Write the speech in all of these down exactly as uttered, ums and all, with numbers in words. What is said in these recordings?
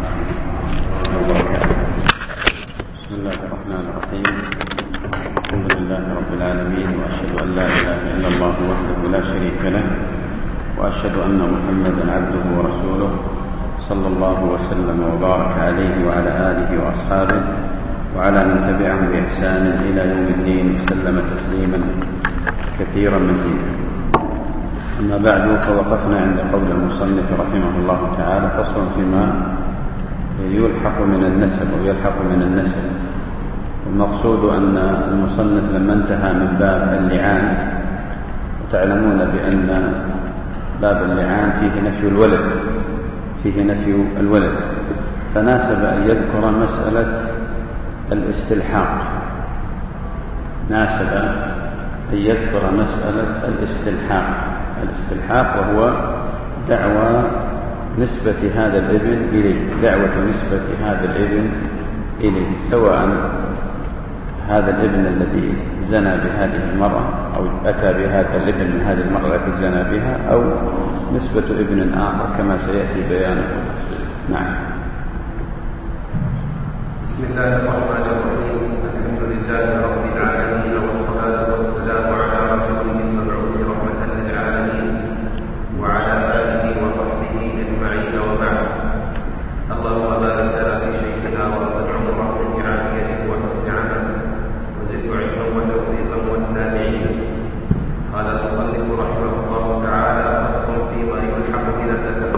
بسم الله الرحمن الرحيم. الحمد لله رب العالمين، وأشهد أن لا إله إلا الله وحده لا شريك له، وأشهد أن محمدا عبده ورسوله صلى الله وسلم وبارك عليه وعلى آله وأصحابه وعلى من تبعهم بإحسان إلى يوم الدين وسلم تسليما كثيرا مزيدا. أما بعد، فوقفنا عند قول المصنف رحمه الله تعالى: فصل فيما يلحق من النسب أو يلحق من النسب. المقصود أن المصنف لما انتهى من باب اللعان، وتعلمون بأن باب اللعان فيه نفي الولد فيه نفي الولد فناسب أن يذكر مسألة الاستلحاق ناسب أن يذكر مسألة الاستلحاق الاستلحاق وهو دعوى نسبة هذا الابن إليه دعوة نسبة هذا الابن إليه سواء هذا الابن الذي زنى بهذه المرأة أو أتى بهذا الابن من هذه المرأة التي زنى بها، أو نسبة ابن آخر كما سيأتي بيانه وتفصيله. نعم. بسم الله الرحمن الرحيم. الحمد لله رب العالمين، والصلاة والسلام على رسوله المبعوث رحمة للعالمين وعلى آله وصحبه أجمعين، وبعد. اللهم بارك لنا في شيخنا وارفع عمره بعافيته وحسن عمله وزد علما وتوفيقا والسامعين. قال المصنف رحمه الله تعالى: فصل فيما يلحق من النسب.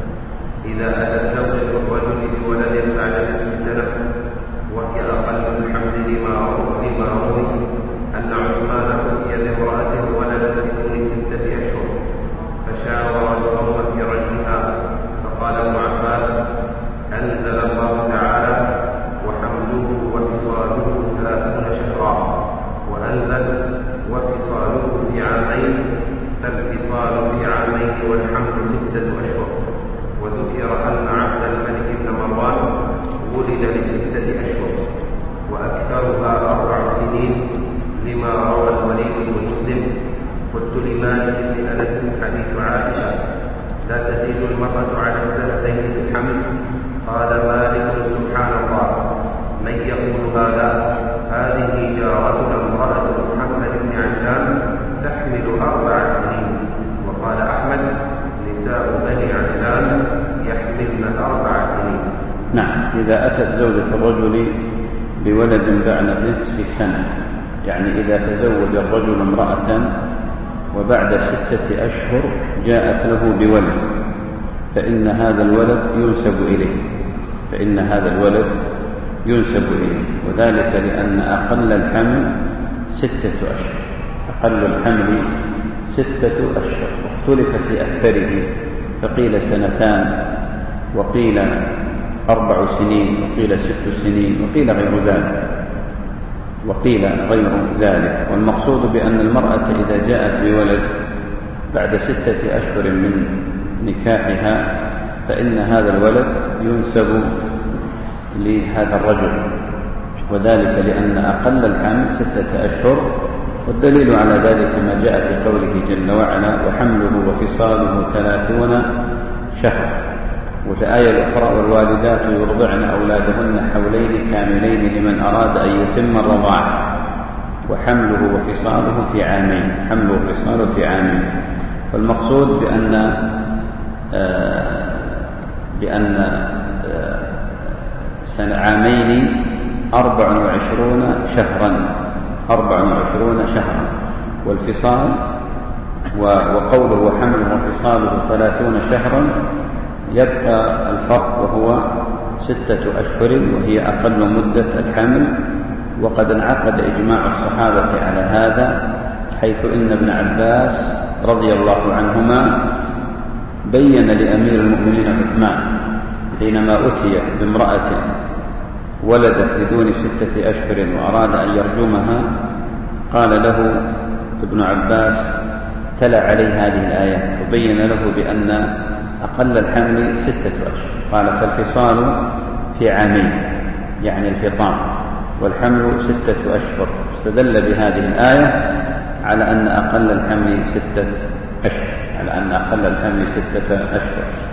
إذا أتت زوجة الرجل بولد بعد نصف سنة وهي أقل الحمل لما روي أن عثمان أتي بامرأة ولدت بدون ستة أشهر، فشاور القوم في رجلها، فقال ابن عباس: أنزل الله تعالى: وحمله وفصاله ثلاثون شهرا، وأنزل: وفصاله في عامين، فالفصال في عامين والحمل ستة أشهر. وذكر أن عبد الملك بن مروان ولد لستة أشهر وأكثرها أربع سنين، لما روى الوليد بن مسلم: قلت لمالك بن أنس حديث عائشة: لا تزيد المرأة على السنتين في الحمل. قال مالك: سبحان الله، من يقول هذا؟ هذه جارتنا امرأة محمد بن عجلان تحمل أربع سنين. وقال أحمد: نساء بني عجلان يحملن أربع سنين. نعم. إذا أتت زوجة الرجل بولد بعد نصف سنة، يعني إذا تزوج الرجل امرأة وبعد ستة أشهر جاءت له بولد، فإن هذا الولد ينسب إليه فإن هذا الولد ينسب إليه وذلك لأن أقل الحمل ستة أشهر أقل الحمل ستة أشهر واختلف في أكثره، فقيل سنتان، وقيل أربع سنين، وقيل ست سنين، وقيل غير ذلك وقيل غير ذلك والمقصود بأن المرأة إذا جاءت بولد بعد ستة أشهر من نكاحها فإن هذا الولد ينسب لهذا الرجل، وذلك لأن أقل الحمل ستة أشهر. والدليل على ذلك ما جاء في قوله جل وعلا: وحمله وفصاله ثلاثون شهرا. وفي الآية الأخرى: والوالدات يرضعن أولادهن حولين كاملين لمن أراد أن يتم الرضاعة، وحمله وفصاله في عامين حمله وفصاله في عامين. فالمقصود بأن آه بأن آه سنة عامين أربع وعشرون شهرا أربع وعشرون شهرا والفصال وقوله وحمله وفصاله ثلاثون شهرا يبقى الفرق وهو ستة أشهر، وهي أقل مدة الحمل. وقد انعقد إجماع الصحابة على هذا، حيث إن ابن عباس رضي الله عنهما بين لأمير المؤمنين عثمان حينما أتي بامرأة ولدت بدون ستة أشهر وأراد أن يرجمها، قال له ابن عباس: تلا عليه هذه الآية وبين له بأن أقل الحمل ستة أشهر. قال: فالفصال في عامين، يعني الفطام، والحمل ستة أشهر. استدل بهذه الآية على أن أقل الحمل ستة أشهر على أن أقل الحمل ستة أشهر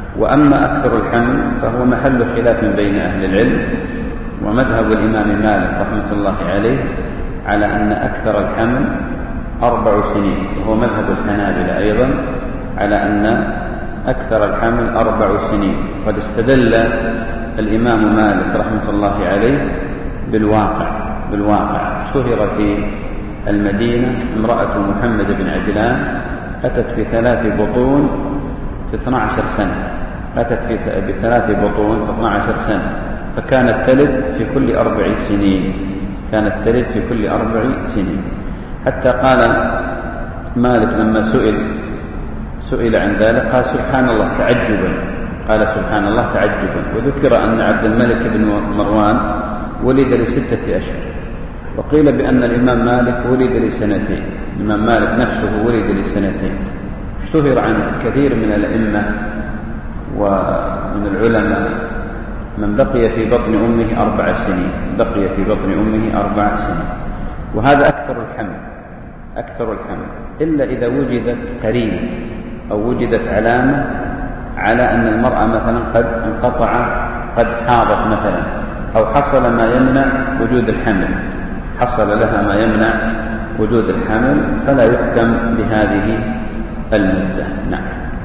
وأما أكثر الحمل فهو محل خلاف بين أهل العلم، ومذهب الإمام مالك رحمة الله عليه على أن أكثر الحمل أربع سنين، وهو مذهب الحنابلة أيضا على أن أكثر الحمل أربع سنين. قد استدل الإمام مالك رحمة الله عليه بالواقع بالواقع اشتهر في المدينة امرأة محمد بن عجلان أتت بثلاث بطون في اثنى عشر سنة، أتت بثلاث بطون في اثنى عشر سنة، فكانت تلد في كل أربع سنين، كانت تلد في كل أربع سنين. حتى قال مالك لما سئل سئل عن ذلك قال سبحان الله تعجبا، قال سبحان الله تعجبا. وذكر أن عبد الملك بن مروان ولد لستة أشهر، وقيل بأن الإمام مالك ولد لسنتين، الإمام مالك نفسه ولد لسنتين. اشتهر عن كثير من الأئمة ومن العلماء من بقي في بطن أمه أربع سنين، بقي في بطن أمه أربع سنين. وهذا أكثر الحمل، أكثر الحمل، إلا إذا وجدت قرينة أو وجدت علامة على أن المرأة مثلا قد انقطع، قد حاضت مثلا، أو حصل ما يمنع وجود الحمل، حصل لها ما يمنع وجود الحمل، فلا يحكم بهذه المدة. نعم.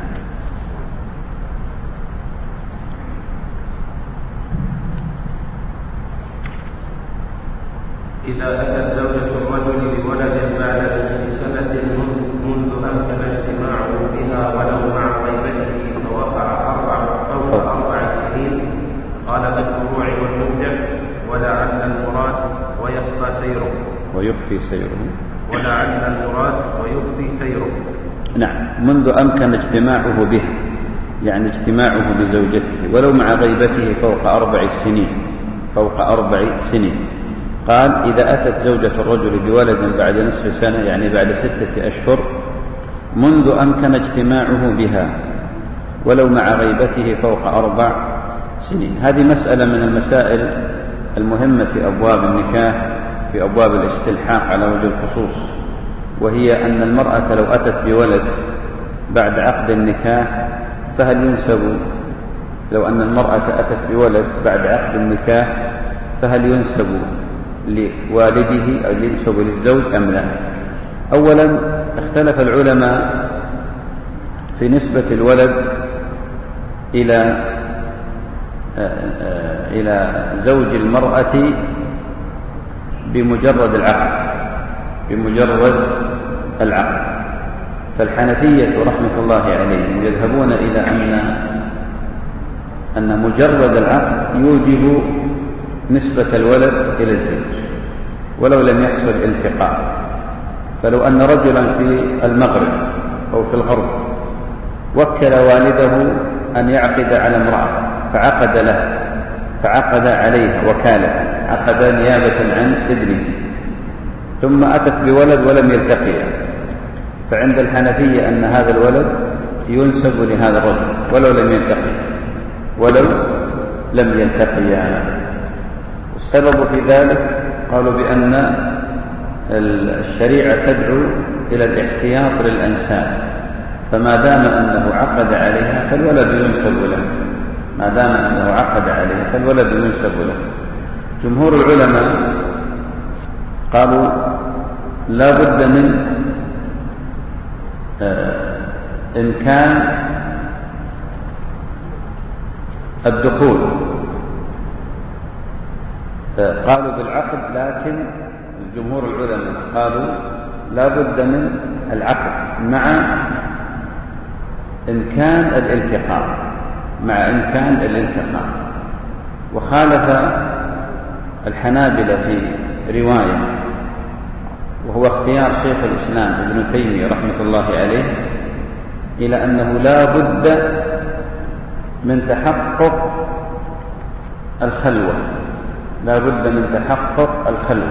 إذا أتت زوجة الرجل بولد بعد نصف سنة منذ أمكن اجتماعه بها ولو مع غيبته فوقع أربع فوق أربع سنين، قال بالفروع والمرجع ولعل المراد ويخفى سيره ويخفي سيره ولعل المراد ويخفي سيره. نعم. منذ أمكن اجتماعه به، يعني اجتماعه بزوجته ولو مع غيبته فوق أربع سنين، فوق أربع سنين. قال إذا أتت زوجة الرجل بولد بعد نصف سنة، يعني بعد ستة أشهر، منذ أمكن اجتماعه بها ولو مع غيبته فوق أربع سنين. هذه مسألة من المسائل المهمة في أبواب النكاح، في أبواب الاستلحاق على وجه الخصوص، وهي أن المرأة لو أتت بولد بعد عقد النكاح فهل ينسب، لو أن المرأة أتت بولد بعد عقد النكاح فهل ينسب لوالده أو ينسب للزوج أم لا؟ أولا اختلف العلماء في نسبة الولد إلى إلى زوج المرأة بمجرد العقد، بمجرد العقد. فالحنفية رحمة الله عليهم يذهبون إلى أن أن مجرد العقد يوجب نسبة الولد إلى الزوج ولو لم يحصل التقاء. فلو أن رجلا في المغرب أو في الغرب وكل والده أن يعقد على امرأة فعقد له، فعقد عليها وكالة، عقد نيابة عن ابنه، ثم أتت بولد ولم يلتقيا، فعند الحنفية أن هذا الولد ينسب لهذا الرجل ولو لم يلتقي ولو لم يلتقيا. والسبب في ذلك قالوا بأن الشريعة تدعو إلى الاحتياط للأنساب، فما دام أنه عقد عليها فالولد ينسب له، ما دام أنه عقد عليها فالولد ينسب له. جمهور العلماء قالوا لا بد من إمكان الدخول، قالوا بالعقد، لكن جمهور العلماء قالوا لا بد من العقد مع إمكان الالتقاء، مع إمكان الالتقاء. وخالف الحنابلة في رواية، وهو اختيار شيخ الإسلام ابن تيمية رحمة الله عليه، إلى أنه لا بد من تحقق الخلوة، لا بد من تحقق الخلوة.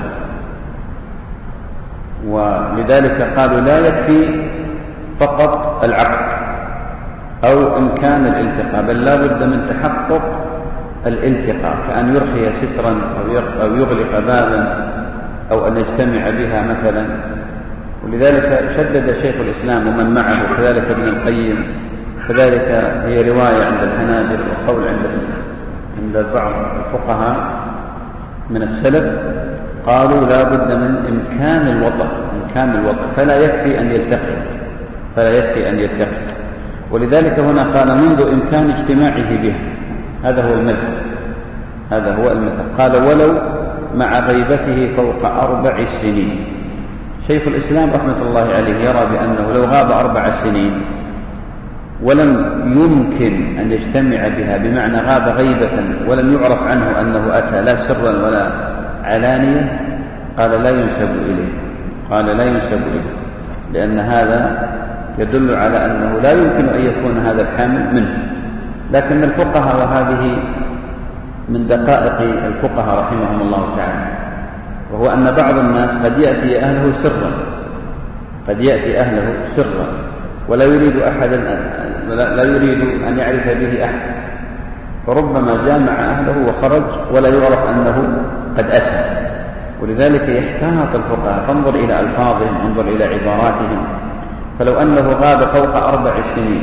ولذلك قالوا لا يكفي فقط العقد أو إمكان الالتقاء، بل لا بد من تحقق الالتقاء، كأن يرخي سترا أو يغلق بابا أو أن يجتمع بها مثلا. ولذلك شدد شيخ الإسلام ومن معه كذلك ابن القيم كذلك هي رواية عند الحنابلة وقول عند عند بعض الفقهاء من السلف قالوا لا بد من إمكان الوطن إمكان الوطن فلا يكفي أن يلتقي فلا يكفي أن يلتقي ولذلك هنا قال منذ إمكان اجتماعه به. هذا هو المذهب هذا هو المذهب. قال ولو مع غيبته فوق أربع سنين. شيخ الإسلام رحمة الله عليه يرى بأنه لو غاب أربع سنين ولم يمكن أن يجتمع بها بمعنى غاب غيبة ولم يعرف عنه أنه أتى لا سرا ولا علانية قال لا ينسب إليه قال لا ينسب إليه لأن هذا يدل على أنه لا يمكن أن يكون هذا الحامل منه. لكن الفقهاء وهذه من دقائق الفقهاء رحمهم الله تعالى وهو أن بعض الناس قد يأتي أهله سرا قد يأتي أهله سرا ولا يريد أحدا لا يريد أن يعرف به أحد فربما جامع أهله وخرج ولا يعرف أنه قد أتى. ولذلك يحتاط الفقهاء فانظر إلى ألفاظهم انظر إلى عباراتهم. فلو أنه غاب فوق أربع سنين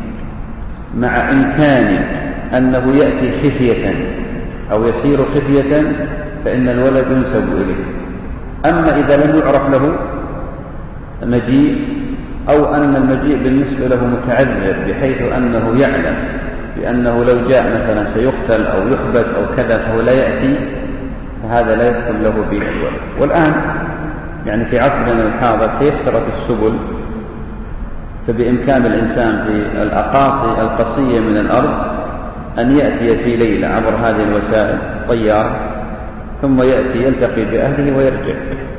مع إمكان أنه يأتي خفية أو يسير خفية فإن الولد ينسب إليه. أما إذا لم يعرف له مجيء أو أن المجيء بالنسبة له متعذر بحيث أنه يعلم بأنه لو جاء مثلا سيقتل أو يحبس أو كذا فهو لا يأتي فهذا لا يدخل له به الولد. والآن يعني في عصرنا الحاضر تيسرت السبل فبإمكان الإنسان في الأقاصي القصية من الأرض أن يأتي في ليلة عبر هذه الوسائل طيارة ثم يأتي يلتقي بأهله ويرجع.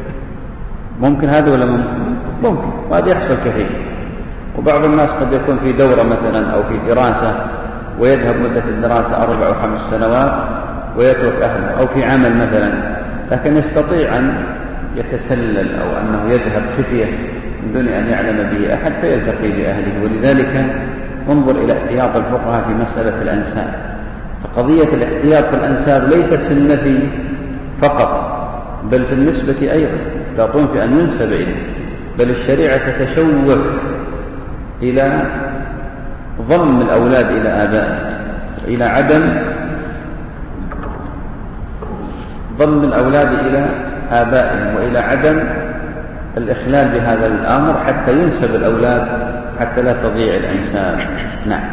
ممكن هذا ولا ممكن؟ ممكن وهذا يحصل كثير. وبعض الناس قد يكون في دورة مثلا أو في دراسة ويذهب مدة الدراسة أربع أو خمس سنوات ويترك أهله أو في عمل مثلا لكن يستطيع أن يتسلل أو أنه يذهب خفية من دون أن يعلم به أحد فيلتقي بأهله. ولذلك انظر إلى احتياط الفقهاء في مسألة الأنساب. فقضية الاحتياط في الأنساب ليست في النفي فقط بل في النسبة أيضا يحتاطون في أن ينسب إليه. بل الشريعة تتشوف إلى ضم الأولاد إلى آبائهم إلى عدم ضم الأولاد إلى آبائهم وإلى عدم الإخلال بهذا الأمر حتى ينسب الأولاد حتى لا تضيع الأنساب. نعم.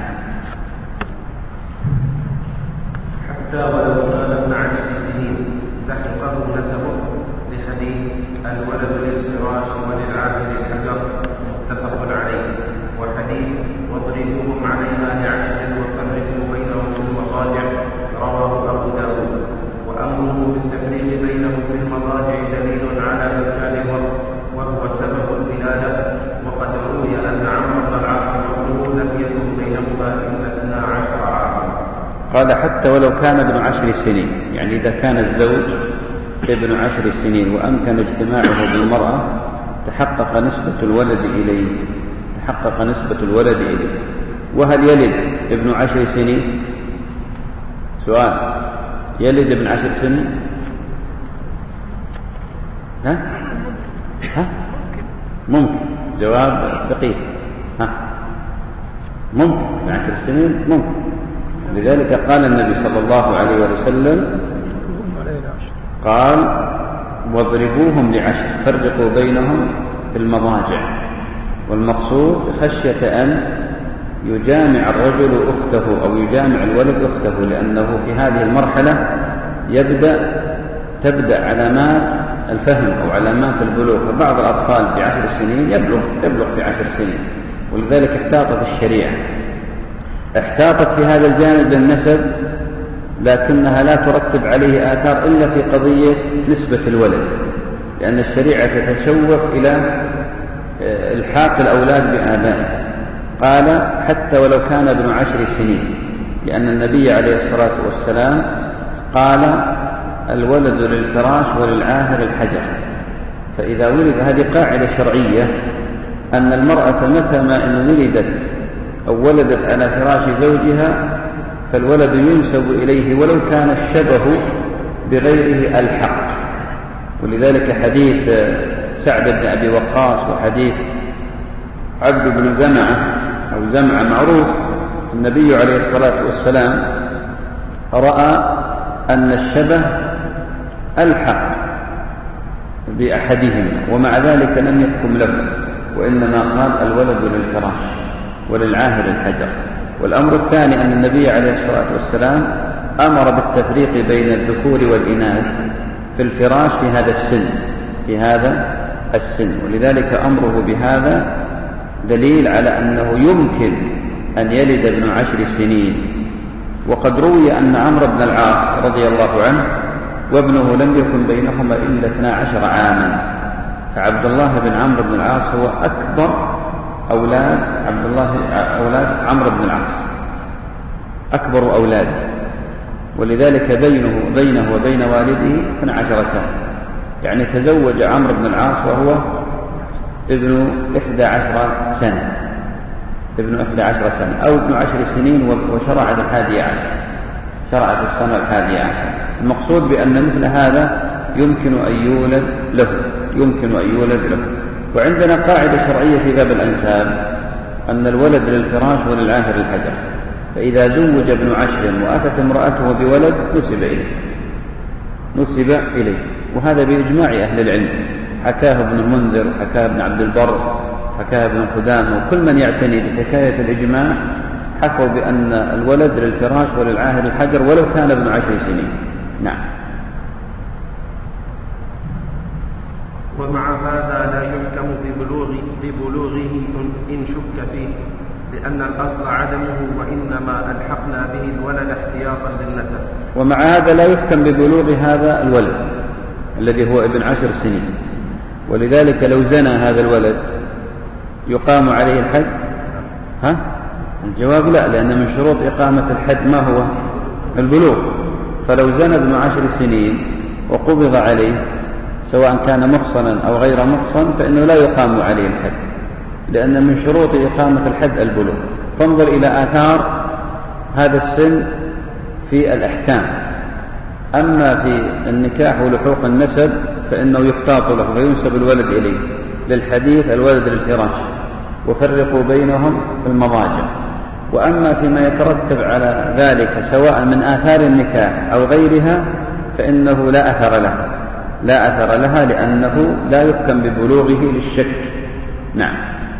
حتى ولو كان ابن عشر سنين لحقه نسبه لحديث الولد للفراش وللعاهر الحجر متفق عليه وحديث واضربوهم عليها لعشر وفرقوا بينهم في المضاجع رواه أبو داود. وأمره بالتفريق بينهم في المضاجع دليل على إمكان الوقت وهو سبب الولادة. وقد روي أن عمرو بن العاص وابنه لم يكن بينهما إلا اثنا عشر عاما. قال حتى ولو كان ابن عشر سنين يعني إذا كان الزوج ابن عشر سنين وأمكن اجتماعه بالمرأة تحقق نسبة الولد إليه تحقق نسبة الولد إليه. وهل يلد ابن عشر سنين؟ سؤال يلد ابن عشر سنين؟ ها؟ ها؟ ممكن. جواب فقيه. ها؟ ممكن ابن عشر سنين ممكن. لذلك قال النبي صلى الله عليه وسلم قال واضربوهم لعشر فرقوا بينهم في المضاجع. والمقصود خشية أن يجامع الرجل أخته أو يجامع الولد أخته لأنه في هذه المرحلة يبدأ تبدأ علامات الفهم أو علامات البلوغ. فبعض الأطفال في عشر سنين يبلغ يبلغ في عشر سنين. ولذلك احتاطت الشريعة احتاطت في هذا الجانب للنسب لكنها لا ترتب عليه آثار إلا في قضية نسبة الولد لأن الشريعة تتشوف إلى الحاق الأولاد بآبائهم. قال حتى ولو كان ابن عشر سنين لأن النبي عليه الصلاة والسلام قال الولد للفراش وللعاهر الحجر. فإذا ولد هذه قاعدة شرعية أن المرأة متى ما إن ولدت أو ولدت على فراش زوجها فالولد ينسب إليه ولو كان الشبه بغيره الحق. ولذلك حديث سعد بن أبي وقاص وحديث عبد بن زمعة أو زمعة معروف النبي عليه الصلاة والسلام رأى أن الشبه ألحق بأحدهما ومع ذلك لم يحكم له، وإنما قال الولد للفراش وللعاهر الحجر. والأمر الثاني أن النبي عليه الصلاة والسلام أمر بالتفريق بين الذكور والإناث في الفراش في هذا السن في هذا السن ولذلك أمره بهذا دليل على أنه يمكن أن يلد ابن عشر سنين. وقد روي أن عمرو بن العاص رضي الله عنه وابنه لم يكن بينهما إلا اثنا عشر عاما، فعبد الله بن عمرو بن العاص هو أكبر أولاد عبد الله أولاد عمرو بن العاص، أكبر أولاده، ولذلك بينه بينه وبين والده اثنا عشر سنة، يعني تزوج عمرو بن العاص وهو ابن إحدى عشر سنة ابن إحدى عشر سنة أو ابن عشر سنين وشرع الحادية عشر شرع في السنة الحادية عشر. المقصود بأن مثل هذا يمكن أن يولد له يمكن أن يولد له. وعندنا قاعدة شرعية في باب الأنساب أن الولد للفراش وللعاهر الحجر، فإذا زوج ابن عشر وأتت امرأته بولد نسب إليه نسب إليه وهذا بإجماع أهل العلم، حكاه ابن المنذر وحكاه ابن عبد البر حكاه ابن قدامة وكل من يعتني بحكاية الإجماع حكوا بأن الولد للفراش وللعاهر الحجر ولو كان ابن عشر سنين. نعم. ومع هذا لا يحكم ببلوغ ببلوغه إن شك فيه، لأن الأصل عدمه وإنما ألحقنا به الولد احتياطا للنسب. ومع هذا لا يحكم ببلوغ هذا الولد الذي هو ابن عشر سنين، ولذلك لو زنى هذا الولد يقام عليه الحد؟ ها؟ الجواب لا، لأن من شروط إقامة الحد ما هو؟ البلوغ. فلو زنى ابن عشر سنين وقبض عليه سواء كان محصنا أو غير محصن فإنه لا يقام عليه الحد، لأن من شروط إقامة الحد البلوغ. فانظر إلى آثار هذا السن في الأحكام. أما في النكاح ولحوق النسب فإنه يحتاط له وينسب الولد إليه للحديث الولد للفراش وفرقوا بينهم في المضاجع. وأما فيما يترتب على ذلك سواء من آثار النكاح أو غيرها فإنه لا أثر له لا أثر لها لأنه لا يحكم ببلوغه للشك. نعم.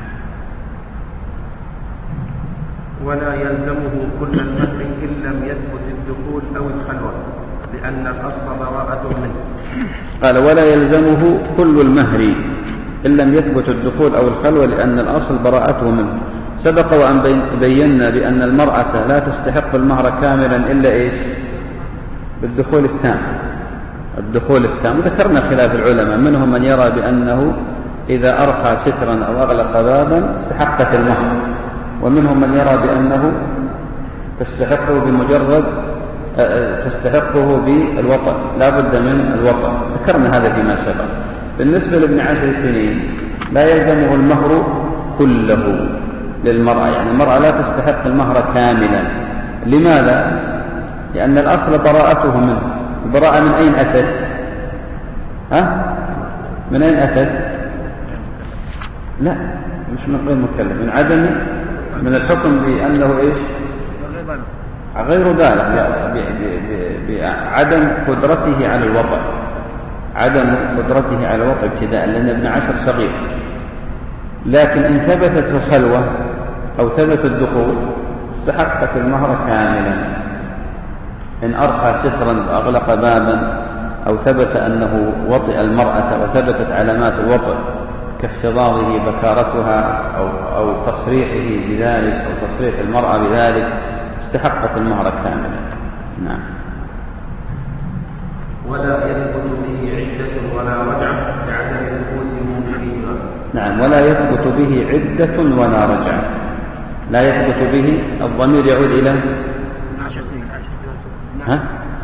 ولا يلزمه كل المهر إن لم يثبت الدخول أو الخلوة، لأن الأصل براءة منه. قال ولا يلزمه كل المهر إن لم يثبت الدخول أو الخلوة لأن الأصل براءته منه. سبق وأن بينا بأن المرأة لا تستحق المهر كاملا إلا إيش؟ بالدخول التام الدخول التام. وذكرنا خلاف العلماء، منهم من يرى بأنه إذا أرخى سترا أو أغلق بابا استحقت المهر، ومنهم من يرى بأنه تستحقه بمجرد تستحقه بالوطأ، لا بد من الوطأ. ذكرنا هذا فيما سبق. بالنسبة لابن عشر سنين لا يلزمه المهر كله للمرأة، يعني المرأة لا تستحق المهر كاملا. لماذا؟ لأن الأصل براءته منه. البراءة من أين أتت؟ ها؟ من أين أتت؟ لا، مش من غير مكلف، من عدم من الحكم بأنه إيش؟ غير بالغ، بعدم قدرته على الوطأ عدم قدرته على الوطأ ابتداء، لأن ابن عشر صغير. لكن إن ثبتت الخلوة أو ثبت الدخول استحقت المهر كاملا. إن أرخى سترا وأغلق بابا أو ثبت أنه وطئ المرأة وثبتت علامات الوطئ كافتضاضه بكارتها أو, أو تصريحه بذلك أو تصريح المرأة بذلك استحقت المهر كاملا. نعم. ولا يثبت به عدة ولا رجعة لعدم دخول المنكرين. نعم. ولا يثبت به عدة ولا رجعة. لا يثبت به، الضمير يعود إلى ها؟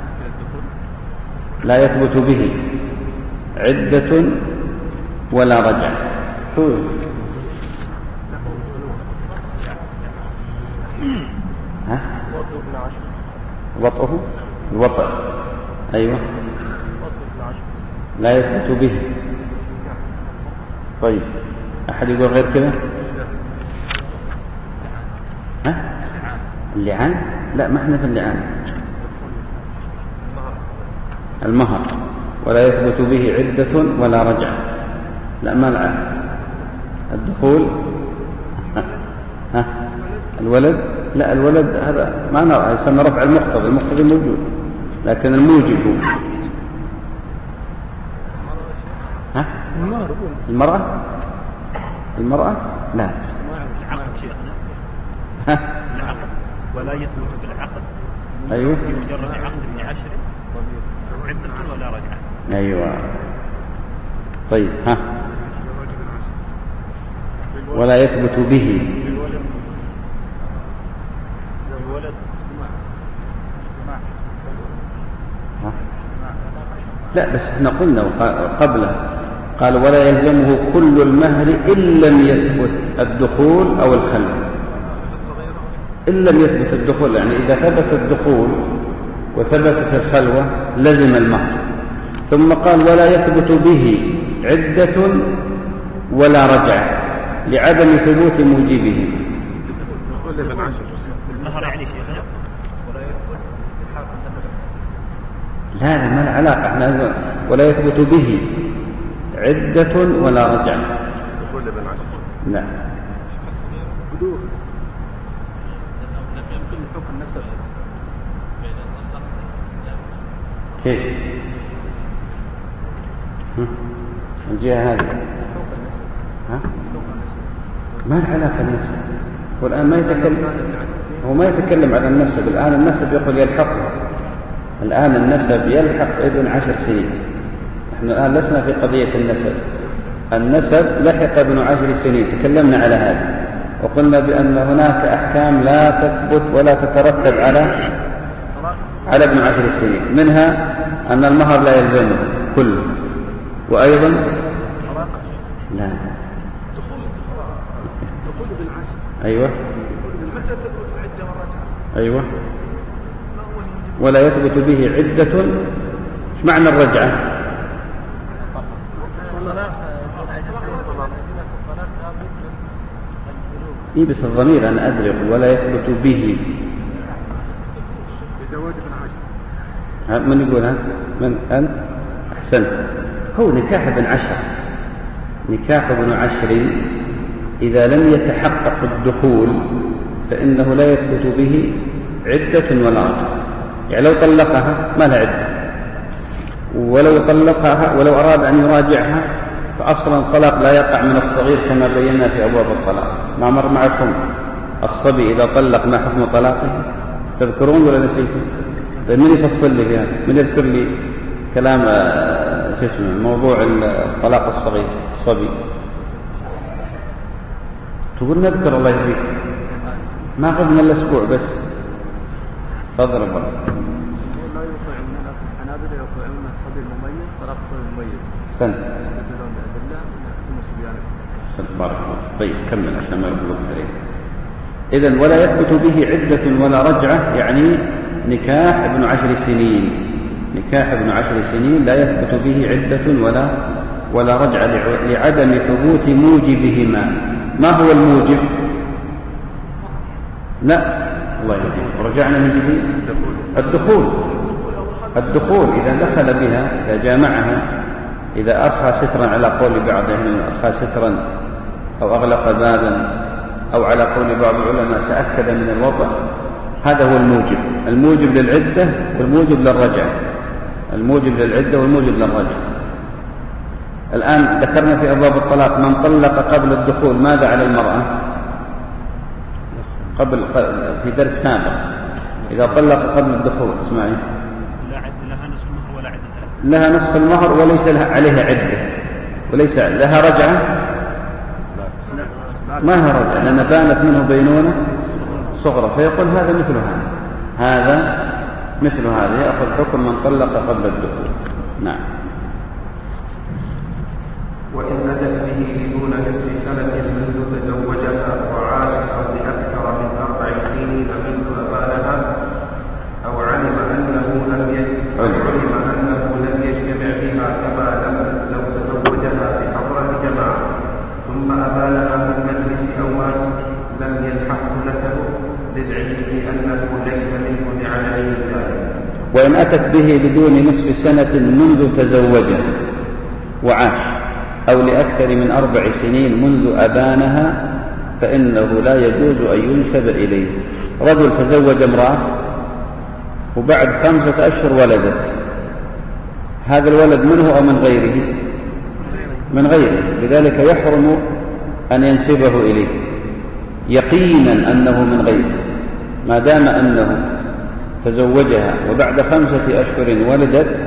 لا يثبت به عدة ولا رجعة. شو ها؟ وطئه الوطئ. أيوة. لا يثبت به. طيب أحد يقول غير كذا؟ ها؟ اللعان؟ لا، ما احنا في اللعان. المهر ولا يثبت به عدة ولا رجعة. لا، ما العهد. الدخول ها الولد، لا الولد هذا ما نرى، يسمى رفع المقتضى، المقتضى موجود، لكن الموجب هو ها المرأة. المرأة لا. ها ولا يثبت بالعقد. أيوه. بمجرد عقد ابن عشر عدة ولا رجعة. أيوه. طيب ها ولا يثبت به. لا بس احنا قلنا قبله قال ولا يلزمه كل المهر إن لم يثبت الدخول أو الخلوة. إن لم يثبت الدخول يعني إذا ثبت الدخول وثبتت الخلوة لزم المهر. ثم قال ولا يثبت به عدة ولا رجعة لعدم ثبوت موجبه. المهر يعني شيخنا لا لا ما العلاقة. احنا ولا يثبت به عدة ولا رجعة. لا كيف الجهة هذه ها؟ ما العلاقة النسب؟ والآن ما يتكلم، هو ما يتكلم عن النسب الآن. النسب يقول يلحقه الآن، النسب يلحق ابن عشر سنين. نحن الآن لسنا في قضية النسب. النسب لحق ابن عشر سنين، تكلمنا على هذا وقلنا بأن هناك أحكام لا تثبت ولا تترتب على على ابن عشر سنين، منها أن المهر لا يلزمه كله، وأيضا لا أيوة أيوة ولا يثبت به عدة. ايش معنى الرجعة؟ إيه بس الضمير أنا أدرك. ولا يثبت به من يقولها؟ من أنت؟ أحسنت. هو نكاح ابن عشر. نكاح ابن عشر إذا لم يتحقق الدخول فإنه لا يثبت به عدة ولا رجعة. يعني لو طلقها ما لها عدة، ولو طلقها ولو أراد أن يراجعها فأصلا الطلاق لا يقع من الصغير كما بينا في أبواب الطلاق. ما مر معكم الصبي إذا طلق ما حكم طلاقه؟ تذكرون ولا نسيتم؟ من يفصل لي فيها؟ من يذكر لي كلام شو اسمه موضوع الطلاق الصغير الصبي؟ تقول نذكر الله يهديك، ما أخذنا الأسبوع بس. تفضل الله. لا يطيعون الحنابلة يطيعون الصبي المميز طلاق الصبي المميز. سنت. يدلون بأدلة يحكم صبيانه. سنت بارك الله. طيب كمل عشان ما يقولون عليه. إذن ولا يثبت به عدة ولا رجعة يعني نكاح ابن عشر سنين. نكاح ابن عشر سنين لا يثبت به عدة ولا ولا رجعة لعدم ثبوت موجبهما. ما هو الموجب؟ لا الله يهديك. ورجعنا من جديد الدخول. الدخول إذا دخل بها، إذا جامعها، إذا أرخى سترا على قول بعضهم أرخى سترا أو أغلق بابا، أو على قول بعض العلماء تأكد من الوضع، هذا هو الموجب. الموجب للعدة والموجب للرجعة. الموجب للعدة والموجب للرجعة. الآن ذكرنا في أبواب الطلاق من طلق قبل الدخول ماذا على المرأة؟ قبل في درس سابق إذا طلق قبل الدخول اسمعي لها نصف المهر ولا عدة. لها نصف المهر وليس لها عليها عدة، وليس لها رجعة. ما هي رجعة لأن بانت منه بينونة صغرى، فيقول هذا مثل هذا هذا مثل هذا يأخذ حكم من طلق قبل الدخول. نعم. وإن أتت به دون نصف سنة منذ تزوجها وعاشها بأكثر من أربع سنين منذ أبانها أو علم أنه لم علم أنه لم يجتمع بها كما لم لو تزوجها بحضرة جماعة ثم أبانها من مجلس أو مات لم يلحقه نسبه وللعلم بأنه ليس منه لعدم ذلك. وإن أتت به بدون نصف سنة منذ تزوجه وعاش أو لأكثر من أربع سنين منذ أبانها فإنه لا يجوز أن ينسب إليه. رجل تزوج امرأة وبعد خمسة أشهر ولدت، هذا الولد منه أو من غيره؟ من غيره، لذلك يحرم أن ينسبه إليه يقينا أنه من غيره، ما دام أنه تزوجها وبعد خمسة أشهر ولدت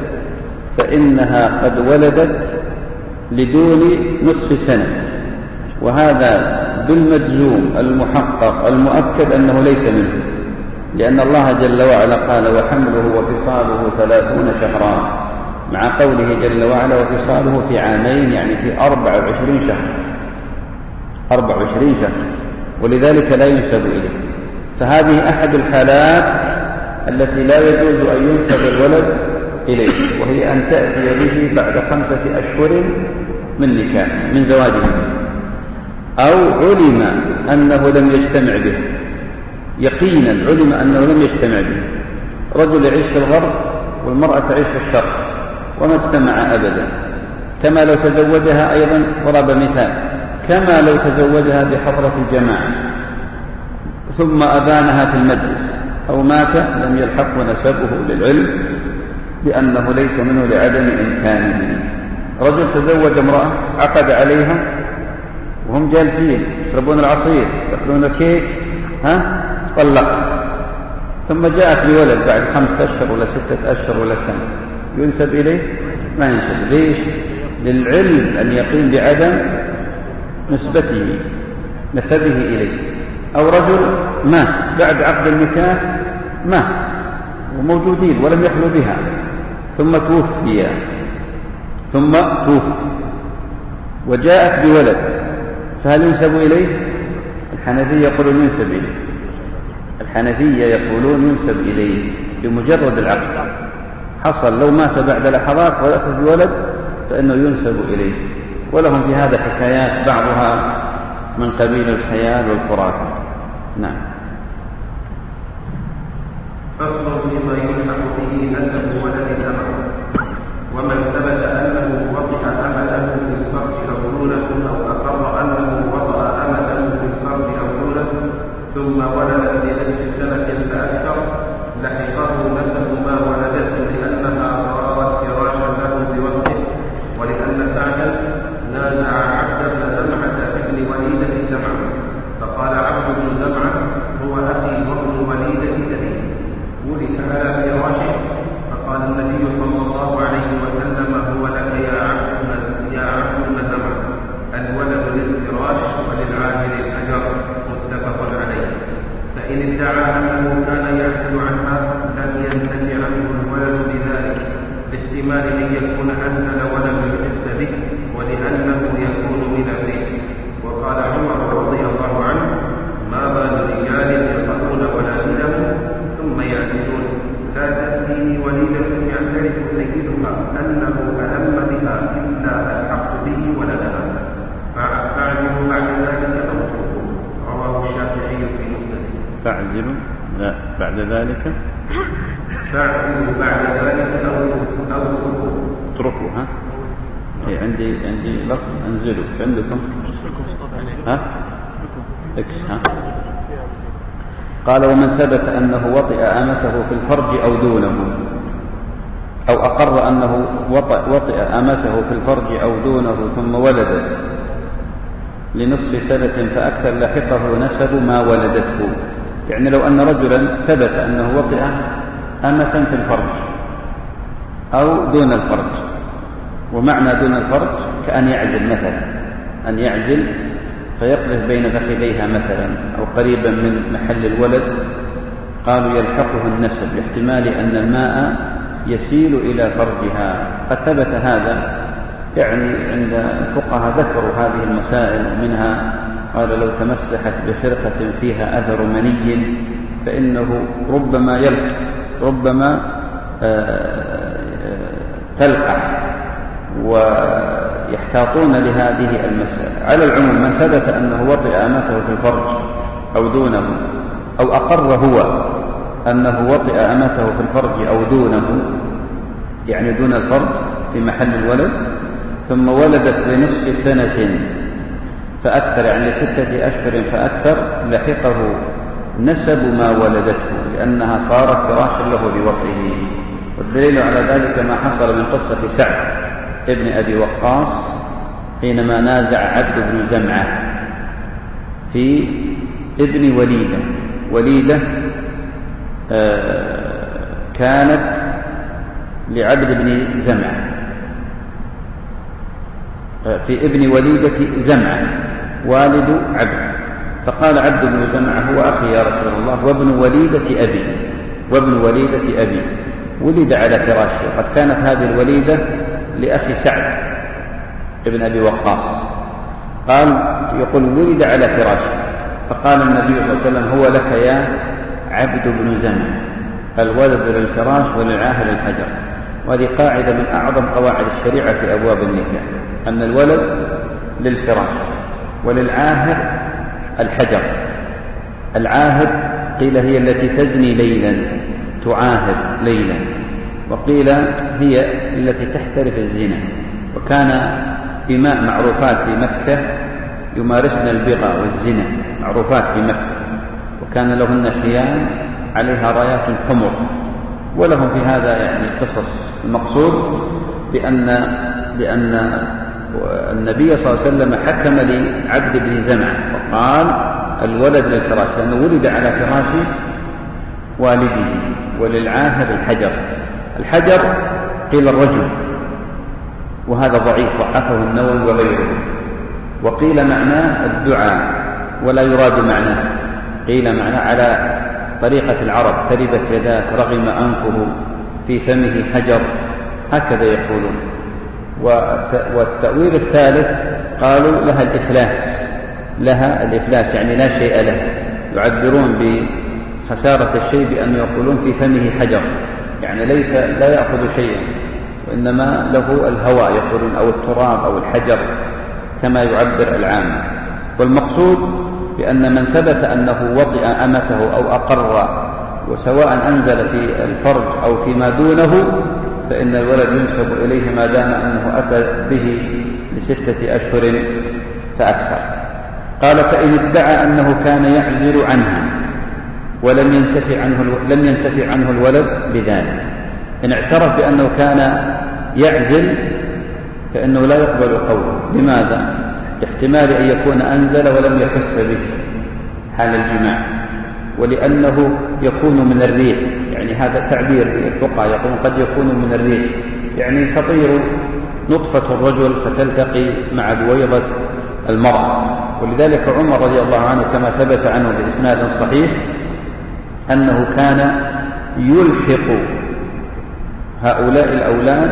فإنها قد ولدت لدون نصف سنة، وهذا بالمجزوم المحقق المؤكد أنه ليس منه، لأن الله جل وعلا قال وحمله وفصاله ثلاثون شهرا، مع قوله جل وعلا وفصاله في عامين، يعني في أربع وعشرين شهر أربع وعشرين شهر، ولذلك لا ينسب إليه. فهذه أحد الحالات التي لا يجوز أن ينسب الولد إليه، وهي أن تأتي به بعد خمسة أشهر من نكاح من زواجه، أو علم أنه لم يجتمع به، يقينا علم أنه لم يجتمع به. رجل يعيش في الغرب والمرأة تعيش في الشرق وما اجتمع أبدا، كما لو تزوجها أيضا، ضرب مثال، كما لو تزوجها بحضرة الجماعة ثم أبانها في المجلس أو مات لم يلحق نسبه للعلم بأنه ليس منه لعدم إمكانه. رجل تزوج امرأة عقد عليها وهم جالسين يشربون العصير يأكلون الكيك، ها طلق، ثم جاءت بولد بعد خمسة أشهر ولا ستة أشهر ولا سنة، ينسب إليه؟ ما ينسب. ليش؟ للعلم أن يقيم بعدم نسبته نسبه إليه. أو رجل مات بعد عقد النكاح، مات وموجودين ولم يخلو بها، ثم توفي ثم توفي وجاءت بولد، فهل ينسب إليه؟ الحنفية يقولون ينسب إليه، الحنفية يقولون ينسب إليه بمجرد العقد حصل. لو مات بعد لحظات وأتت بولد فإنه ينسب إليه. ولهم في هذا حكايات بعضها من قبيل الخيال والخرافة. نعم. فصل فيما يلحق به نسب ولد ذكر. ومن ثبت أنه وطئ أمله في الفرج أو دونه، أو أقر أنه وطأ أمله في الفرج أو دونه ثم ولدت لنصف سنة فأكثر، لحقه نسب ما ولدته لأنها صارت فراشا له بوقته. ولأن سعدا نازع عبد بن زمعة في ابن وليدة زمعة، فقال عبد بن زمعة هو أخي وابن وليدة أبي، ولد على فراشه، فقال النبي صلى الله عليه وسلم هو لك يا عبد يا عبد بن زمعة، الولد للفراش وللعامل الأجر، متفق عليه. فإن ادعى أنه كان يحصل عنها لم ينتفع عنه الولد بذلك، لاحتمال أن يكون أنزل ولم يحس به، ولأنه يكون من أبيه. وقال عمر رضي الله عنه ما بال رجال يقتلون ولادهم ثم يعزلون، لا تأتيني وليدة يعترف سيدها أنه ألم بها إلا الحق به ولدها، فاعزلوا بعد ذلك أو اتركوه. رواه الشافعي في مسنده. فاعزلوا لا بعد ذلك فاعزلوا بعد ذلك أو اتركوه. اتركوا. ها هي عندي عندي لفظ انزلوا، ايش عندكم؟ ها اكس. ها قال ومن ثبت أنه وطئ أمته في الفرج أو دونه، أو أقر أنه وطئ أمته في الفرج أو دونه ثم ولدت لنصف سنة فأكثر، لحقه نسب ما ولدته. يعني لو أن رجلا ثبت أنه وطئ أمة في الفرج أو دون الفرج، ومعنى دون الفرج كأن يعزل مثلا، أن يعزل فيقذف بين فخذيها مثلا أو قريبا من محل الولد، قالوا يلحقه النسب لاحتمال أن الماء يسيل إلى فرجها. قد ثبت هذا، يعني عند الفقهاء ذكروا هذه المسائل، منها قال لو تمسحت بخرقة فيها أثر مني فإنه ربما يلحق، ربما تلقح، ويحتاطون لهذه المسألة. على العموم من ثبت أنه وطئ أمته في الفرج أو دونه أو أقر هو أنه وطئ أمته في الفرج أو دونه، يعني دون الفرج في محل الولد، ثم ولدت لنصف سنة فأكثر، يعني لستة أشهر فأكثر، لحقه نسب ما ولدته لأنها صارت فراشا له بوطئه. والدليل على ذلك ما حصل من قصة سعد ابن أبي وقاص حينما نازع عبد بن زمعة في ابن وليدة. وليدة آه كانت لعبد بن زمعة، آه في ابن وليدة زمعة والد عبد، فقال عبد بن زمعة هو أخي يا رسول الله وابن وليدة أبي، وابن وليدة أبي ولد على فراشه. قد كانت هذه الوليدة لأخي سعد ابن أبي وقاص، قال يقول ولد على فراشه، فقال النبي صلى الله عليه وسلم هو لك يا عبد بن زمعة، الولد للفراش وللعاهر الحجر. وهذه قاعدة من أعظم قواعد الشريعة في أبواب النكاح، أن الولد للفراش وللعاهر الحجر. العاهر قيل هي التي تزني ليلا، تعاهر ليلا، وقيل هي التي تحترف الزنا. وكان إماء معروفات في مكة يمارسن البغى والزنا، معروفات في مكة، وكان لهن خيام عليها رايات حمر، ولهم في هذا يعني قصص. المقصود بأن بأن النبي صلى الله عليه وسلم حكم لعبد بن زمعة وقال الولد للفراش، لأنه ولد على فراش والده، وللعاهر الحجر. الحجر قيل الرجل، وهذا ضعيف ضعفه النووي وغيره، وقيل معناه الدعاء ولا يراد معناه، قيل معناه على طريقة العرب تربت يداك رغم أنفه في فمه حجر، هكذا يقولون. والتأويل الثالث قالوا لها الإفلاس، لها الإفلاس يعني لا شيء له، يعبرون بخسارة الشيء بأن يقولون في فمه حجر، يعني ليس لا يأخذ شيئا، وإنما له الهواء يقولون أو التراب أو الحجر كما يعبر العامة. والمقصود بأن من ثبت أنه وطئ أمته أو أقر، وسواء أنزل في الفرج أو فيما دونه، فإن الولد ينسب إليه ما دام أنه أتى به لستة أشهر فأكثر. قال فإن ادعى أنه كان يعزل عنها ولم ينتفع عنه لم ينتفع عنه الولد بذلك، إن اعترف بأنه كان يعزل فإنه لا يقبل قوله. لماذا؟ احتمال أن يكون أنزل ولم يحس به حال الجماع، ولأنه يكون من الريح، يعني هذا تعبير الفقهاء يقول قد يكون من الريح، يعني تطير نطفة الرجل فتلتقي مع بويضة المرأة. ولذلك عمر رضي الله عنه كما ثبت عنه بإسناد صحيح أنه كان يلحق هؤلاء الأولاد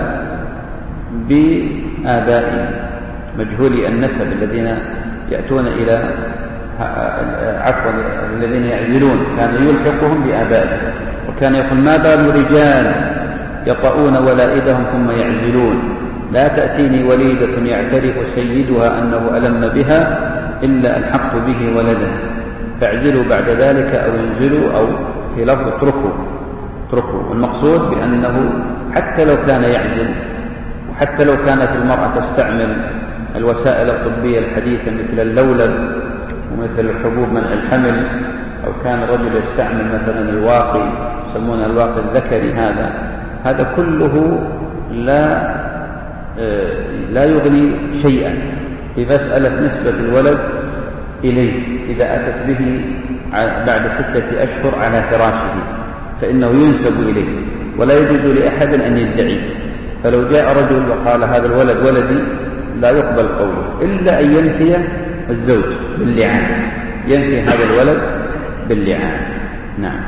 بآبائهم مجهولي النسب الذين يأتون إلى عفوا الذين يعزلون، كان يلحقهم بآبائهم. وكان يقول ما بال رجال يطؤون ولائدهم ثم يعزلون، لا تأتيني وليدة يعترف سيدها أنه ألم بها إلا ألحقت به ولدا، فاعزلوا بعد ذلك أو انزلوا، أو في لفظ اتركوا اتركوا. والمقصود بأنه حتى لو كان يعزل، وحتى لو كانت المرأة تستعمل الوسائل الطبية الحديثة مثل اللولب ومثل الحبوب منع الحمل، أو كان الرجل يستعمل مثلا الواقي يسمونه الواقي الذكري، هذا هذا كله لا لا يغني شيئا في مسألة نسبة الولد إليه. إذا أتت به بعد ستة أشهر على فراشه فإنه ينسب إليه، ولا يجوز لأحد أن يدعيه. فلو جاء رجل وقال هذا الولد ولدي لا يقبل قوله إلا أن ينفي الزوج باللعان، ينفي هذا الولد باللعان. نعم.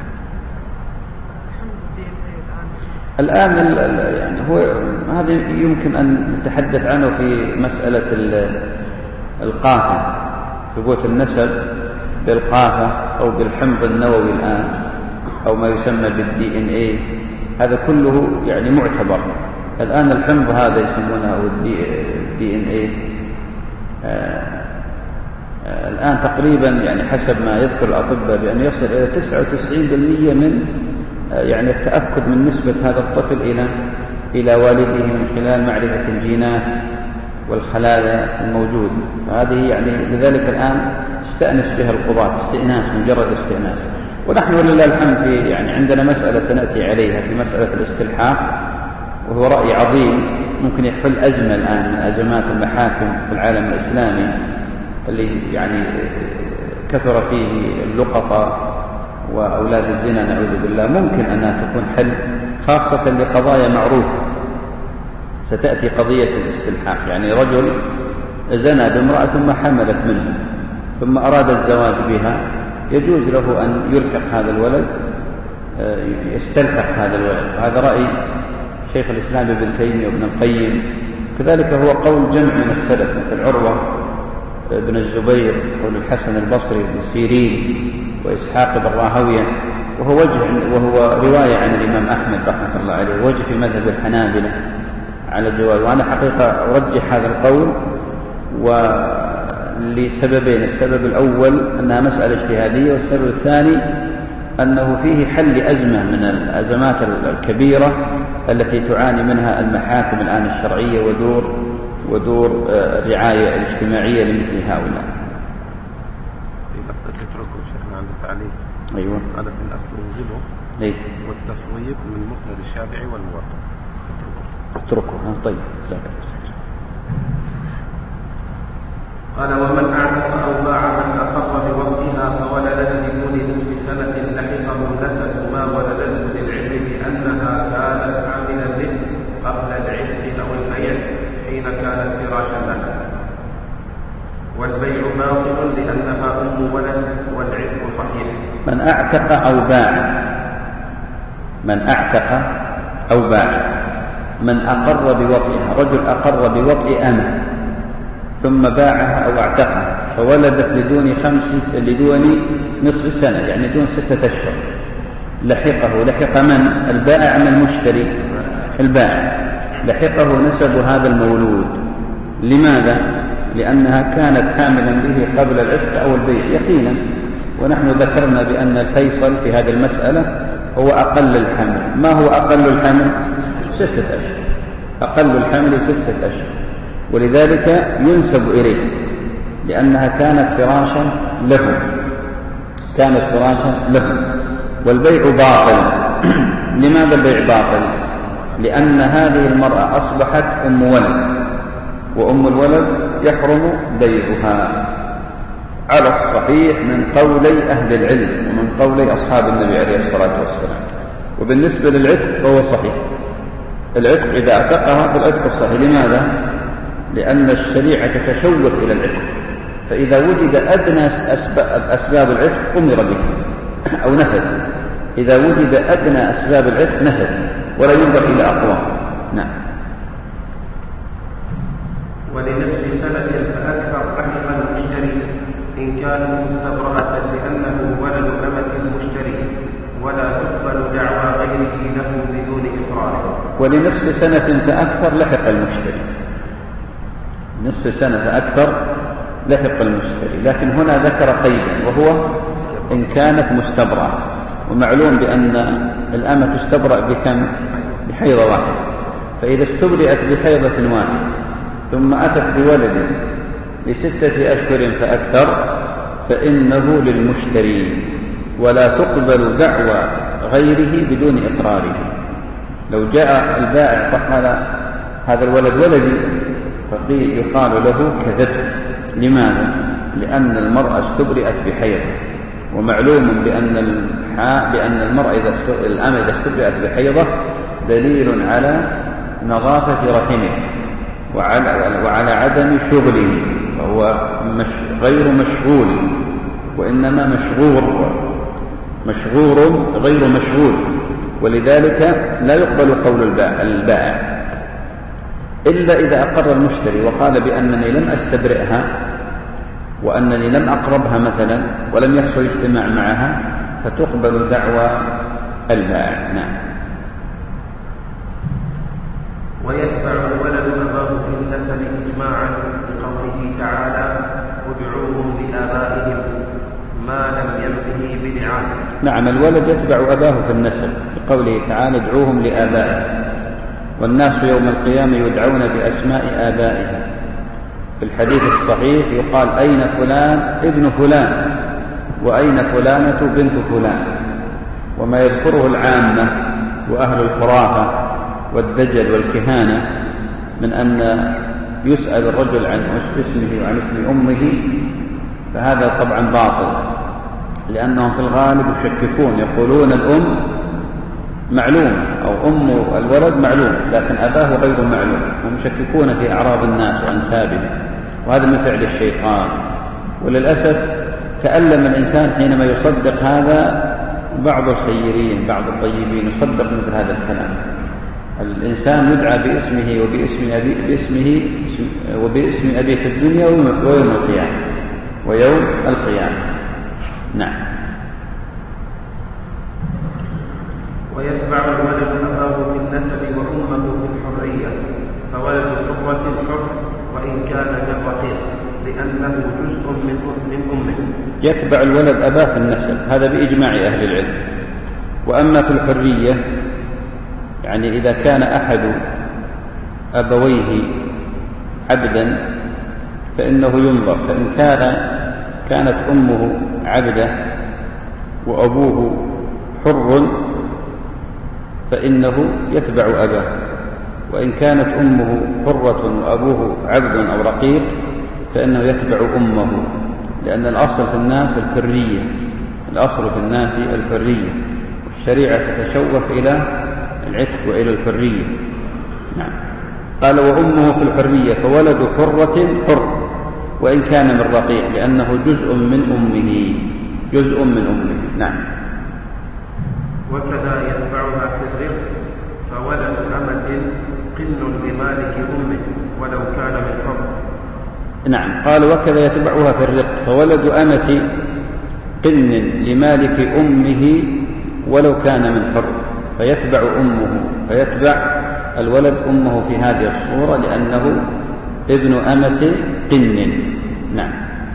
الآن يعني هو هذا يمكن أن نتحدث عنه في مسألة القافة، ثبوت النسب بالقافة أو بالحمض النووي الآن، أو ما يسمى بالدي إن إيه، هذا كله يعني معتبر الآن. الحمض هذا يسمونه أو الدي إن إيه الآن تقريبا يعني حسب ما يذكر الأطباء بأن يصل إلى تسعة وتسعين بالمئة من يعني التأكد من نسبة هذا الطفل إلى إلى والده من خلال معرفة الجينات والخلايا الموجودة. فهذه يعني لذلك الآن استأنس بها القضاة استئناس، مجرد استئناس. ونحن ولله الحمد في يعني عندنا مسألة سنأتي عليها في مسألة الاستلحاق، وهو رأي عظيم ممكن يحل أزمة الآن من أزمات المحاكم في العالم الإسلامي اللي يعني كثر فيه اللقطة وأولاد الزنا نعوذ بالله. ممكن أنها تكون حل خاصة لقضايا معروفة. ستأتي قضية الاستلحاق، يعني رجل زنى بامرأة ثم حملت منه ثم أراد الزواج بها، يجوز له أن يلحق هذا الولد، يستلحق هذا الولد. وهذا رأي شيخ الإسلام ابن تيمية وابن القيم، كذلك هو قول جمع من السلف مثل عروة بن الزبير، قول الحسن البصري بن سيرين وإسحاق بن راهوية، وهو وجه وهو رواية عن الإمام أحمد رحمة الله عليه، وجه في مذهب الحنابلة على الجواز. وأنا حقيقة أرجح هذا القول ولسببين: السبب الأول أنها مسألة اجتهادية، والسبب الثاني أنه فيه حل أزمة من الأزمات الكبيرة التي تعاني منها المحاكم الآن الشرعية ودور ودور الرعاية الاجتماعية لمثل هؤلاء. تتركوا شيخنا عند التعليق. أيوة. هذا في الأصل ينزله. أي. والتصويب من مسند الشافعي والموطأ. اتركه. طيب. قال: ومن أعتق أو باع من أقر بوقتها فولدت بدون نصف سنة لحقه نسب ما ولدته للعلم بأنها كانت عاملا به قبل العتق أو البيع حين كانت فراشا له، والبيع باطل لأنها أم ولد والعتق صحيح. من أعتق أو باع من أعتق أو باع من أقر بوطئها، رجل أقر بوطئ أمه ثم باعها أو اعتقها فولدت لدون خمس لدون نصف سنة، يعني دون ستة أشهر، لحقه لحق من؟ البائع من المشتري؟ البائع لحقه نسب هذا المولود. لماذا؟ لأنها كانت حاملا به قبل العتق أو البيع يقينا. ونحن ذكرنا بأن الفيصل في هذه المسألة هو أقل الحمل. ما هو أقل الحمل؟ ستة أشهر. أقل الحمل ستة أشهر، ولذلك ينسب إليه لأنها كانت فراشا له كانت فراشا له والبيع باطل. لماذا البيع باطل؟ لأن هذه المرأة أصبحت أم ولد، وأم الولد يحرم بيعها على الصحيح من قولي أهل العلم ومن قولي أصحاب النبي عليه الصلاة والسلام. وبالنسبة للعتق فهو صحيح. العتق إذا اعتقها فالعتق الصحيح. لماذا؟ لأن الشريعة تتشوف إلى العتق، فإذا وجد أدنى أسباب العتق أمر به أو نفذ. إذا وجد أدنى أسباب العتق نفذ ولا ينظر إلى أقوام. نعم. ولنصف سنة فأكثر رحم المشتري إن كانت مستبرأة لأنه ولد أمة المشتري، ولا تقبل دعوى غيره له بدون إقراره. ولنصف سنة فأكثر لحق المشتري، نصف سنة فأكثر لحق المشتري. لكن هنا ذكر قيدا وهو إن كانت مستبرأة، ومعلوم بأن الأمة تستبرأ بكم؟ بحيضة واحدة. فإذا استبرئت بحيضة واحدة ثم أتت بولد لستة أشهر فأكثر فإنه للمشتري، ولا تقبل دعوى غيره بدون إقراره. لو جاء البائع فقال هذا الولد ولدي، فقيل يقال له كذبت. لماذا؟ لأن المرأة استبرئت بحيض، ومعلوم بأن الحاء بأن المرأة إذا الأمة إذا استبرئت بحيضة دليل على نظافة رحمه وعلى, وعلى عدم شغله، وهو مش غير مشغول، وإنما مشغور مشغور غير مشغول. ولذلك لا يقبل قول البائع إلا إذا أقر المشتري وقال بأنني لم أستبرئها وأنني لم أقربها مثلا ولم يحصل اجتماع معها، فتقبل دعوى البائع. نعم. ويتبع الولد أباه في النسب إجماعا لقوله تعالى: ادعوهم لآبائهم ما لم ينفه بدعان. نعم، الولد يتبع أباه في النسب بقوله تعالى ادعوهم لآبائهم، والناس يوم القيامة يدعون بأسماء آبائهم. في الحديث الصحيح يقال أين فلان ابن فلان، وأين فلانة بنت فلان. وما يذكره العامة وأهل الخرافة والدجل والكهانة من أن يسأل الرجل عن اسمه وعن اسم أمه، فهذا طبعا باطل، لأنهم في الغالب يشككون، يقولون الأم معلوم أو أم الولد معلوم، لكن أباه غير معلوم، ومشككون في أعراض الناس وأنسابهم، وهذا من فعل الشيطان. وللأسف تألم الإنسان حينما يصدق هذا. بعض الخيرين بعض الطيبين يصدق مثل هذا الكلام. الإنسان يدعى باسمه وباسم أبي باسمه وباسم أبيه في الدنيا ويوم القيامة ويوم القيامة. نعم. ويتبع الولد أباه في النسب وأمه في الحرية، فولد الحرة الحر وإن كان من رقيق، لأنه جزء من من أمه. يتبع الولد أباه في النسب، هذا بإجماع أهل العلم. وأما في الحرية، يعني إذا كان أحد أبويه عبدا فإنه ينظر، فإن كان كانت أمه عبدة وأبوه حر فإنه يتبع أباه، وإن كانت أمه حرة وأبوه عبد أو رقيق فإنه يتبع أمه، لأن الأصل في الناس الحرية، الأصل في الناس الحرية، والشريعة تتشوف إلى العتق وإلى الحرية. نعم. قال وأمه في الحرية، فولد حرة حر وإن كان من رقيق، لأنه جزء من أمه، جزء من أمه. نعم. وكذا يتبعها في الرق، فولد أمة قن لمالك أمه ولو كان من حر. نعم. قال وكذا يتبعها في الرق، فولد أمة قن لمالك أمه ولو كان من حر، فيتبع أمه، فيتبع الولد أمه في هذه الصورة لأنه ابن أمة قن. نعم.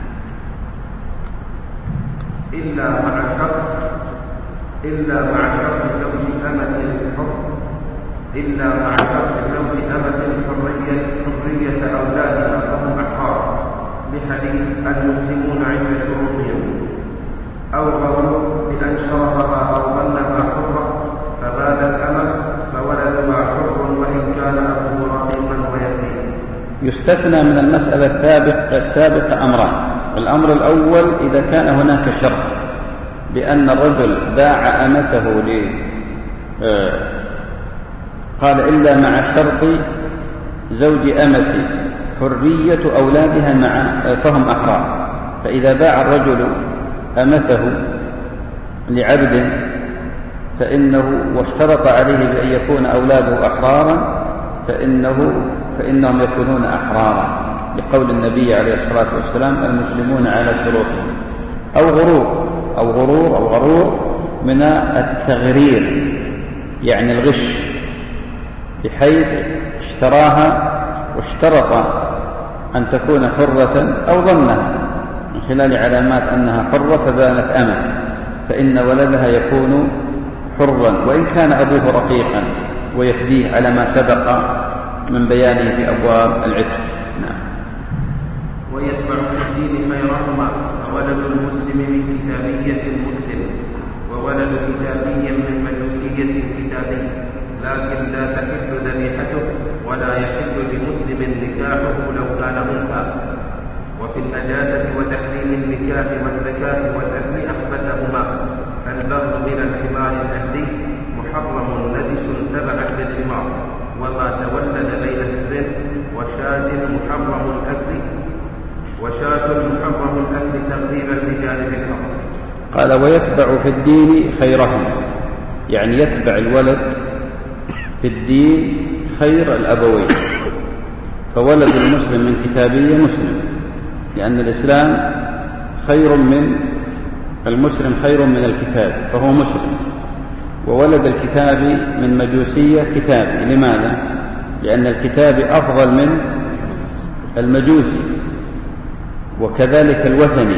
إلا مع شرط إلا مع شرط زوج أمة الحر إلا مع شرط زوج أمة الحرية حرية أولادها فهم أحرار، بحديث المسلمون عند شروطهم، أو غروا بأن شرطها أو ظنها حرة فبادت أمة فولدها حر وإن كان أبوه رقيقا ويتيما. يستثنى من المسألة السابقة السابقة أمران. الأمر الأول إذا كان هناك شرط بأن الرجل باع أمته ل قال إلا مع شرط زوج أمتي حرية أولادها مع فهم أحرار، فإذا باع الرجل أمته لعبد فإنه واشترط عليه بأن يكون أولاده أحرارا فإنه فإنهم يكونون أحرارا، لقول النبي عليه الصلاة والسلام المسلمون على شروطهم. أو غرور أو غرور أو غرور من التغرير، يعني الغش، بحيث اشتراها واشترط أن تكون حرة أو ظنها من خلال علامات أنها حرة فبانت أمة، فإن ولدها يكون حرا وإن كان أبوه رقيقا، ويفديه على ما سبق من بيانه في أبواب العتق. نعم. ويتبع في الدين خيرهما، فولد المسلم من كتابية المسلم وولد كتابي من مجوسية الكتابي، لكن لا تحل ذبيحته ولا يحل لمسلم نكاحه لو كان أنثى. وفي النجاسة وتحريم النكاح والزكاة والأكل أثبتهما، البر من الحمار الأهلي محرم نجس تبعا للحمار، وما تولد بين الزن وشاة محرم الأكل وشاة محرم الأكل تقريبا لجانب الحق. قال ويتبع في الدين خيرهم، يعني يتبع الولد في الدين خير الأبوين، فولد المسلم من كتابية مسلم، لأن الإسلام خير من المسلم خير من الكتاب فهو مسلم، وولد الكتابي من مجوسية كتابي. لماذا؟ لأن الكتابي أفضل من المجوسي، وكذلك الوثني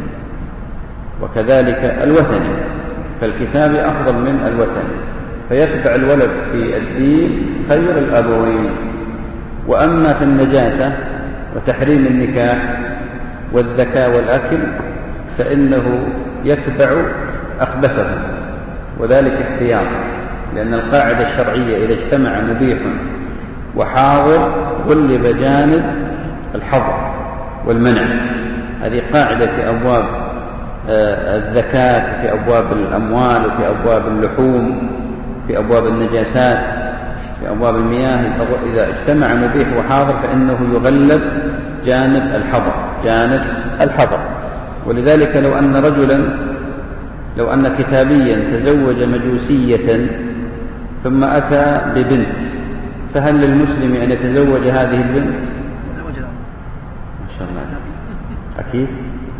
وكذلك الوثني فالكتابي أفضل من الوثني، فيتبع الولد في الدين خير الأبوين. وأما في النجاسة وتحريم النكاح والذكاء والأكل فإنه يتبع أخبثه، وذلك اختيار، لأن القاعدة الشرعية إذا اجتمع مبيح وحاضر غلب جانب الحظر والمنع. هذه قاعدة في أبواب الزكاة، في أبواب الأموال، وفي أبواب اللحوم، في أبواب النجاسات، في أبواب المياه. إذا اجتمع مبيح وحاضر فإنه يغلب جانب الحظر جانب الحظر. ولذلك لو أن رجلا لو أن كتابيا تزوج مجوسية ثم أتى ببنت، فهل للمسلم أن يتزوج هذه البنت؟ ما شاء الله، أكيد.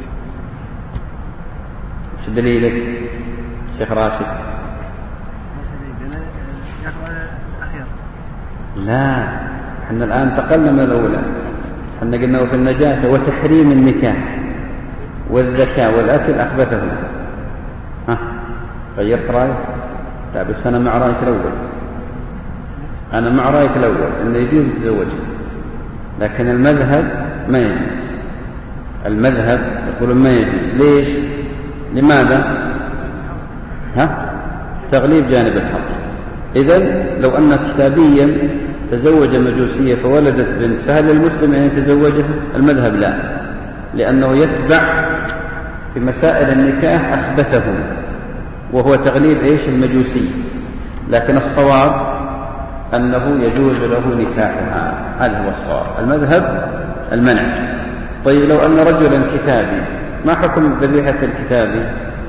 وش دليلك شيخ راشد؟ لا، احنا الآن انتقلنا من الأولى، احنا قلنا في النجاسة وتحريم النكاح والذكاء والأكل أخبثه. ها غيرت رأيك؟ لا، بس أنا مع رأيك الأول، أنا مع رأيك الأول أنه يجوز يتزوجها، لكن المذهب ما يجوز. المذهب يقولون ما يجوز. ليش؟ لماذا؟ ها؟ تغليب جانب الحق. إذن لو أن كتابيا تزوج مجوسية فولدت بنت، فهل للمسلم أن يتزوجها؟ المذهب لا، لأنه يتبع في مسائل النكاح أخبثهم، وهو تغليب إيش؟ المجوسي. لكن الصواب أنه يجوز له نكاحها، هذا هو الصواب. المذهب المنع. طيب لو أن رجلا كتابي، ما حكم ذبيحة الكتابي؟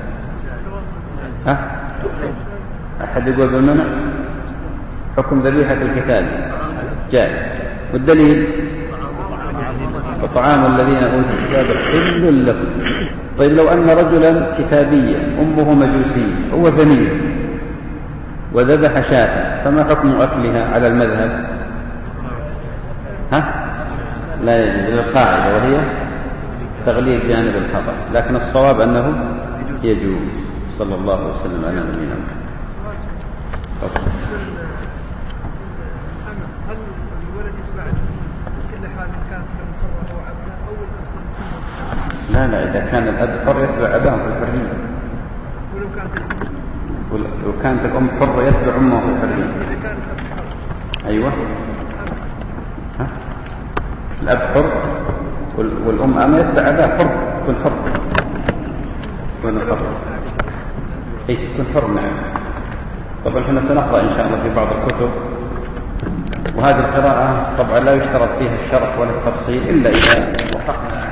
ها؟ أحد يقول بالمنع؟ حكم ذبيحة الكتابي جائز. والدليل وطعام الذين أوتوا الكتاب حل لكم. طيب لو أن رجلا كتابيا أمه مجوسية ووثنية وذبح شاة، فما حكم أكلها على المذهب؟ ها؟ لا يجوز، القاعدة وهي تغليب جانب الحظر، لكن الصواب أنه يجوز. صلى الله وسلم على نبينا محمد. هل الولد يتبع في كل حال كان حرة أو عبدا أو الأصل؟ لا لا، إذا كان الأب حر يتبع أباه في الحرية، ولو كانت ولو كانت الأم حرة يتبع أمه في الحرية. إذا كانت الأب حر. أيوة. ها؟ الأب حر والأم أما يتبع أباه حر، يكون حر، يكون حر. إيه يكون حر. نعم. طبعا احنا سنقرأ إن شاء الله في بعض الكتب، وهذه القراءة طبعا لا يشترط فيها الشرح ولا التفصيل إلا إذا وقفنا